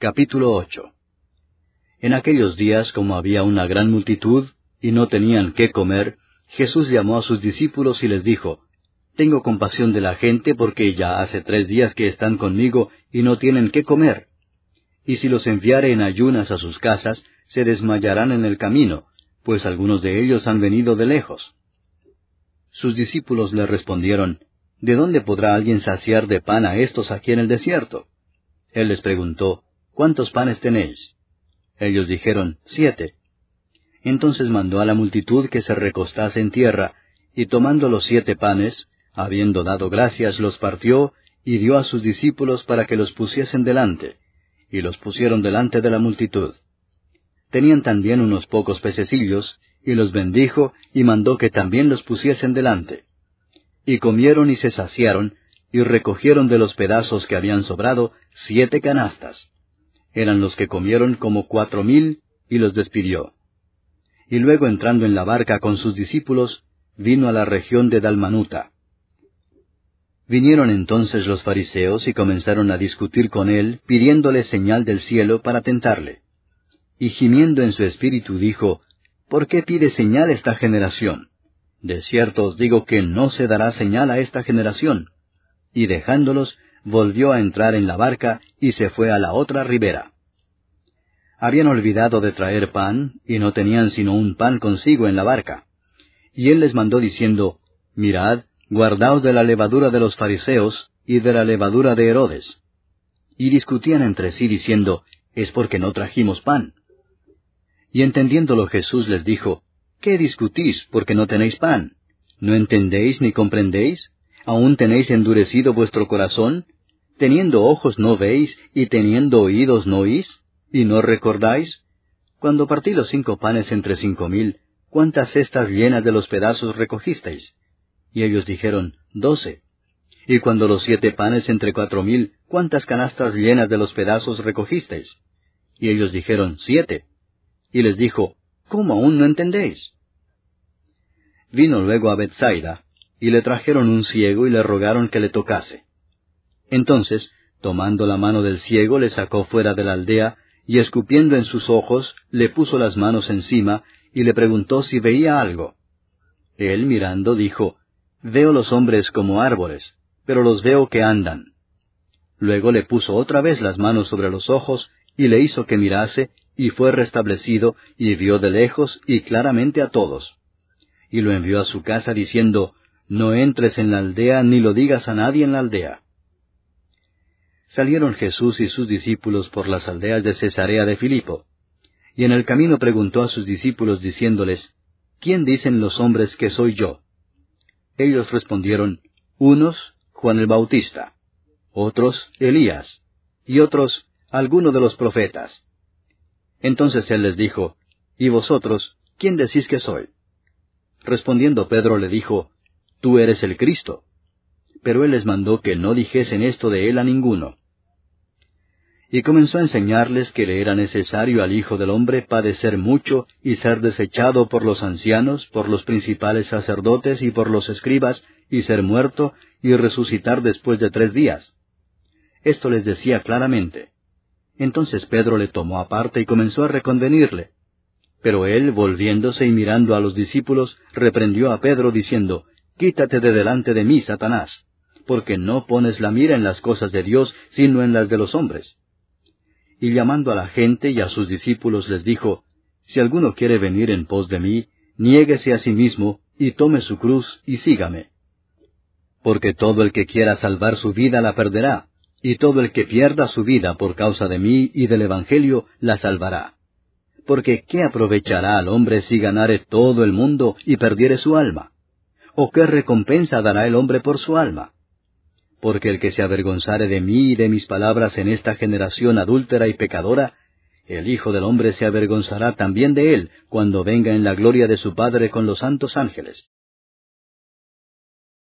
Capítulo 8. En aquellos días, como había una gran multitud, y no tenían qué comer, Jesús llamó a sus discípulos y les dijo, «Tengo compasión de la gente, porque ya hace 3 días que están conmigo, y no tienen qué comer. Y si los enviare en ayunas a sus casas, se desmayarán en el camino, pues algunos de ellos han venido de lejos». Sus discípulos le respondieron, «¿De dónde podrá alguien saciar de pan a estos aquí en el desierto?» Él les preguntó, «¿Cuántos panes tenéis?» Ellos dijeron, 7. Entonces mandó a la multitud que se recostase en tierra, y tomando los 7 panes, habiendo dado gracias, los partió, y dio a sus discípulos para que los pusiesen delante, y los pusieron delante de la multitud. Tenían también unos pocos pececillos, y los bendijo, y mandó que también los pusiesen delante. Y comieron y se saciaron, y recogieron de los pedazos que habían sobrado 7 canastas. Eran los que comieron como 4,000, y los despidió. Y luego entrando en la barca con sus discípulos, vino a la región de Dalmanuta. Vinieron entonces los fariseos y comenzaron a discutir con él, pidiéndole señal del cielo para tentarle. Y gimiendo en su espíritu dijo, «¿Por qué pide señal esta generación? De cierto os digo que no se dará señal a esta generación». Y dejándolos, volvió a entrar en la barca y se fue a la otra ribera. Habían olvidado de traer pan, y no tenían sino un pan consigo en la barca. Y él les mandó diciendo, «Mirad, guardaos de la levadura de los fariseos y de la levadura de Herodes». Y discutían entre sí diciendo, «Es porque no trajimos pan». Y entendiéndolo Jesús les dijo, «¿Qué discutís porque no tenéis pan? ¿No entendéis ni comprendéis? ¿Aún tenéis endurecido vuestro corazón? ¿Teniendo ojos no veis, y teniendo oídos no oís? ¿Y no recordáis? Cuando partí los 5 panes entre 5,000, ¿cuántas cestas llenas de los pedazos recogisteis? Y ellos dijeron, 12. Y cuando los 7 panes entre 4,000, ¿cuántas canastas llenas de los pedazos recogisteis? Y ellos dijeron, 7. Y les dijo, ¿cómo aún no entendéis? Vino luego a Bethsaida, y le trajeron un ciego y le rogaron que le tocase. Entonces, tomando la mano del ciego, le sacó fuera de la aldea, y escupiendo en sus ojos, le puso las manos encima, y le preguntó si veía algo. Él, mirando, dijo, «Veo los hombres como árboles, pero los veo que andan». Luego le puso otra vez las manos sobre los ojos, y le hizo que mirase, y fue restablecido, y vio de lejos y claramente a todos. Y lo envió a su casa diciendo, «No entres en la aldea, ni lo digas a nadie en la aldea». Salieron Jesús y sus discípulos por las aldeas de Cesarea de Filipo. Y en el camino preguntó a sus discípulos diciéndoles, «¿Quién dicen los hombres que soy yo?» Ellos respondieron, «Unos, Juan el Bautista; otros, Elías; y otros, alguno de los profetas». Entonces él les dijo, «¿Y vosotros, quién decís que soy?» Respondiendo Pedro le dijo, «Tú eres el Cristo». Pero él les mandó que no dijesen esto de él a ninguno. Y comenzó a enseñarles que le era necesario al Hijo del Hombre padecer mucho y ser desechado por los ancianos, por los principales sacerdotes y por los escribas, y ser muerto y resucitar después de 3 días. Esto les decía claramente. Entonces Pedro le tomó aparte y comenzó a reconvenirle. Pero él, volviéndose y mirando a los discípulos, reprendió a Pedro diciendo, «Quítate de delante de mí, Satanás, porque no pones la mira en las cosas de Dios, sino en las de los hombres». Y llamando a la gente y a sus discípulos les dijo, «Si alguno quiere venir en pos de mí, niéguese a sí mismo, y tome su cruz, y sígame. Porque todo el que quiera salvar su vida la perderá, y todo el que pierda su vida por causa de mí y del Evangelio la salvará. Porque ¿qué aprovechará al hombre si ganare todo el mundo y perdiere su alma? ¿O qué recompensa dará el hombre por su alma? Porque el que se avergonzare de mí y de mis palabras en esta generación adúltera y pecadora, el Hijo del Hombre se avergonzará también de él, cuando venga en la gloria de su Padre con los santos ángeles.